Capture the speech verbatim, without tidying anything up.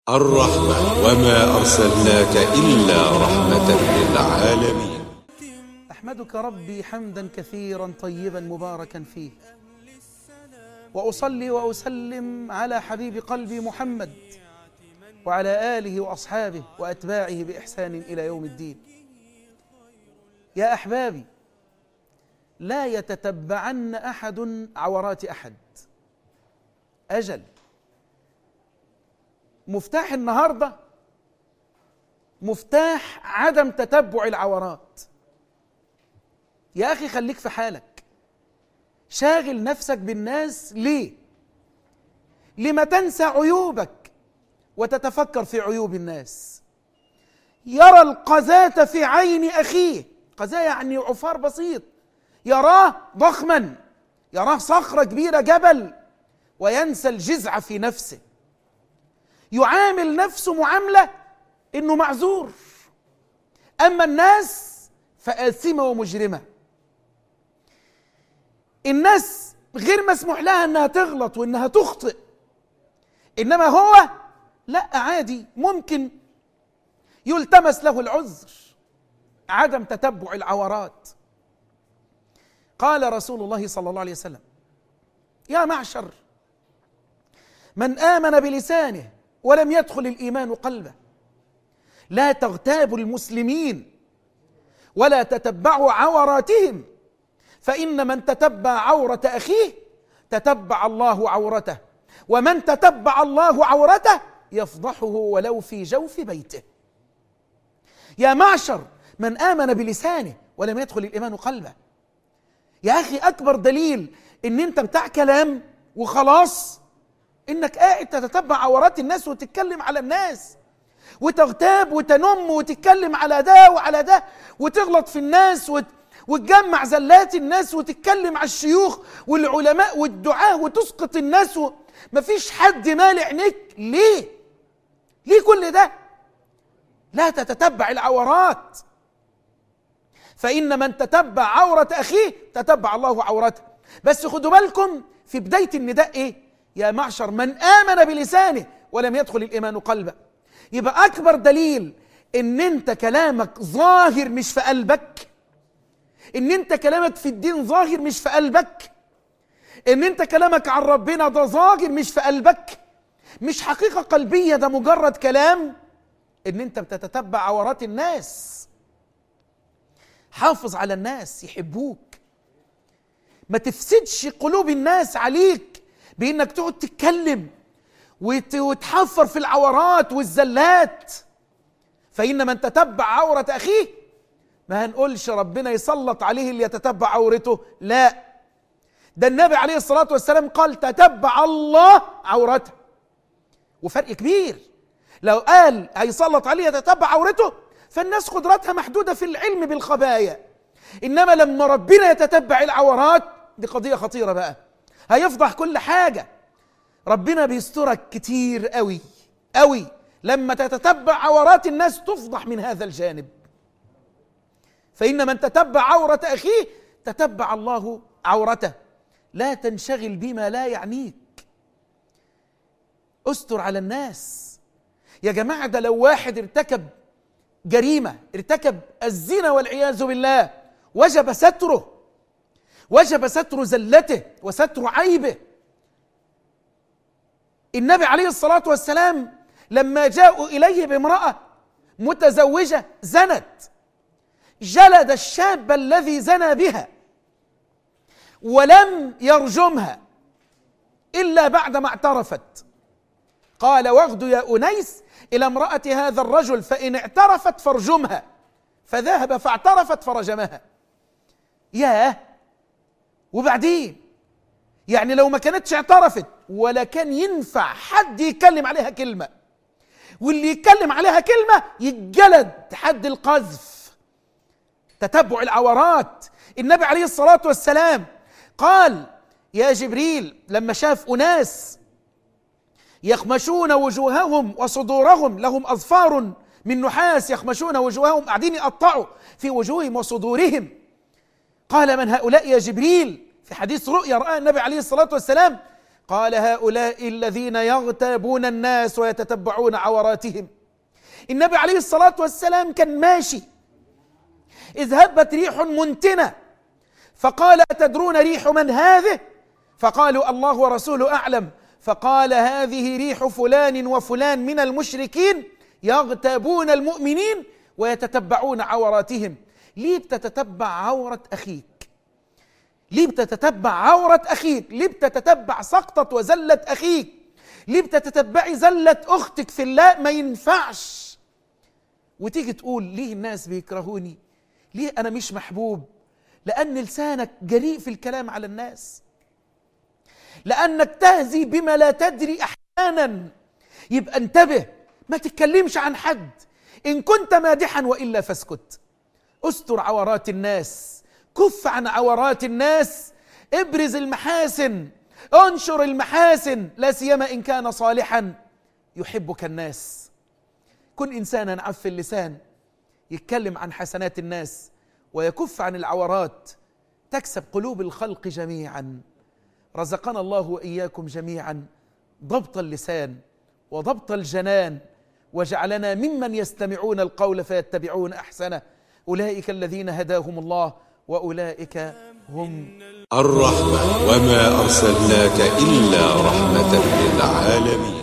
الرحمة وما أرسلناك إلا رحمة للعالمين. أحمدك ربي حمدا كثيرا طيبا مباركا فيه، وأصلي وأسلم على حبيب قلبي محمد وعلى آله وأصحابه وأتباعه بإحسان إلى يوم الدين. يا أحبابي، لا يتتبعن أحد عورات أحد. أجل مفتاح النهاردة مفتاح عدم تتبع العورات. يا أخي خليك في حالك، شاغل نفسك بالناس ليه؟ لما تنسى عيوبك وتتفكر في عيوب الناس؟ يرى القذاة في عين أخيه، قذاة يعني عفار بسيط، يراه ضخما، يراه صخرة كبيرة جبل، وينسى الجزع في نفسه، يعامل نفسه معاملة إنه معذور. أما الناس فآثمة ومجرمة. الناس غير مسموح لها إنها تغلط وإنها تخطئ، إنما هو لا، عادي، ممكن يلتمس له العذر. عدم تتبع العورات. قال رسول الله صلى الله عليه وسلم: يا معشر من آمن بلسانه ولم يدخل الإيمان قلبه، لا تغتابوا المسلمين ولا تتبعوا عوراتهم، فإن من تتبع عورة أخيه تتبع الله عورته، ومن تتبع الله عورته يفضحه ولو في جوف بيته. يا معشر من آمن بلسانه ولم يدخل الإيمان قلبه. يا أخي، أكبر دليل إن أنت بتاع كلام وخلاص إنك قاعد تتتبع عورات الناس وتتكلم على الناس وتغتاب وتنم وتتكلم على ده وعلى ده وتغلط في الناس وت... وتجمع زلات الناس وتتكلم على الشيوخ والعلماء والدعاة وتسقط الناس و... مفيش حد مالع عينيك. ليه؟ ليه كل ده؟ لا تتتبع العورات، فإن من تتبع عورة أخيه تتبع الله عورته. بس خدوا بالكم في بداية النداء إيه؟ يا معشر من آمن بلسانه ولم يدخل الإيمان قلبه. يبقى أكبر دليل إن أنت كلامك ظاهر مش في قلبك، إن أنت كلامك في الدين ظاهر مش في قلبك، إن أنت كلامك عن ربنا ده ظاهر مش في قلبك، مش حقيقة قلبية، ده مجرد كلام. إن أنت بتتتبع عورات الناس. حافظ على الناس يحبوك، ما تفسدش قلوب الناس عليك بإنك تقعد تتكلم وتحفر في العورات والزلات. فإن من تتبع عورة أخيه، ما هنقولش ربنا يسلط عليه اللي يتتبع عورته، لا، ده النبي عليه الصلاة والسلام قال تتبع الله عورته. وفرق كبير. لو قال هيسلط عليه يتتبع عورته فالناس قدرتها محدودة في العلم بالخبايا، إنما لما ربنا يتتبع العورات دي قضية خطيرة بقى، هيفضح كل حاجة. ربنا بيسترك كتير قوي قوي. لما تتتبع عورات الناس تفضح من هذا الجانب. فإن من تتبع عورة أخيه تتبع الله عورته. لا تنشغل بما لا يعنيك، استر على الناس. يا جماعة، ده لو واحد ارتكب جريمة، ارتكب الزنا والعياذ بالله، وجب ستره، وجب ستر زلته وستر عيبه. النبي عليه الصلاة والسلام لما جاءوا إليه بامرأة متزوجة زنت، جلد الشاب الذي زنى بها ولم يرجمها إلا بعدما اعترفت. قال: واغدوا يا أنيس إلى امرأة هذا الرجل فإن اعترفت فارجمها. فذهب فاعترفت فرجمها. ياه، وبعدين يعني لو ما كانتش اعترفت ولا كان ينفع حد يتكلم عليها كلمة، واللي يتكلم عليها كلمة يتجلد حد القذف. تتبع العورات. النبي عليه الصلاة والسلام قال: يا جبريل، لما شاف أناس يخمشون وجوههم وصدورهم، لهم أظفار من نحاس يخمشون وجوههم، قاعدين يقطعوا في وجوههم وصدورهم، قال: من هؤلاء يا جبريل؟ في حديث رؤيا رأى النبي عليه الصلاة والسلام قال هؤلاء الذين يغتابون الناس ويتتبعون عوراتهم. النبي عليه الصلاة والسلام كان ماشي إذ هبت ريح منتنة فقال أتدرون ريح من هذه؟ فقالوا الله ورسوله أعلم. فقال هذه ريح فلان وفلان من المشركين يغتابون المؤمنين ويتتبعون عوراتهم. ليه بتتتبع عورة أخيك؟ ليه بتتتبع عورة أخيك؟ ليه بتتتبع سقطة وزلة أخيك؟ ليه بتتتبعي زلة أختك في الله؟ ما ينفعش. وتيجي تقول ليه الناس بيكرهوني؟ ليه أنا مش محبوب؟ لأن لسانك جريء في الكلام على الناس، لأنك تهزي بما لا تدري أحيانا. يبقى انتبه، ما تتكلمش عن حد، إن كنت مادحا وإلا فاسكت. استر عورات الناس، كف عن عورات الناس، ابرز المحاسن، انشر المحاسن، لا سيما إن كان صالحا يحبك الناس. كن إنسانا عف اللسان، يتكلم عن حسنات الناس ويكف عن العورات، تكسب قلوب الخلق جميعا. رزقنا الله وإياكم جميعا ضبط اللسان وضبط الجنان، وجعلنا ممن يستمعون القول فيتبعون أحسنه. أولئك الذين هداهم الله وأولئك هم الرحمة. وما أرسلناك إلا رحمة للعالمين.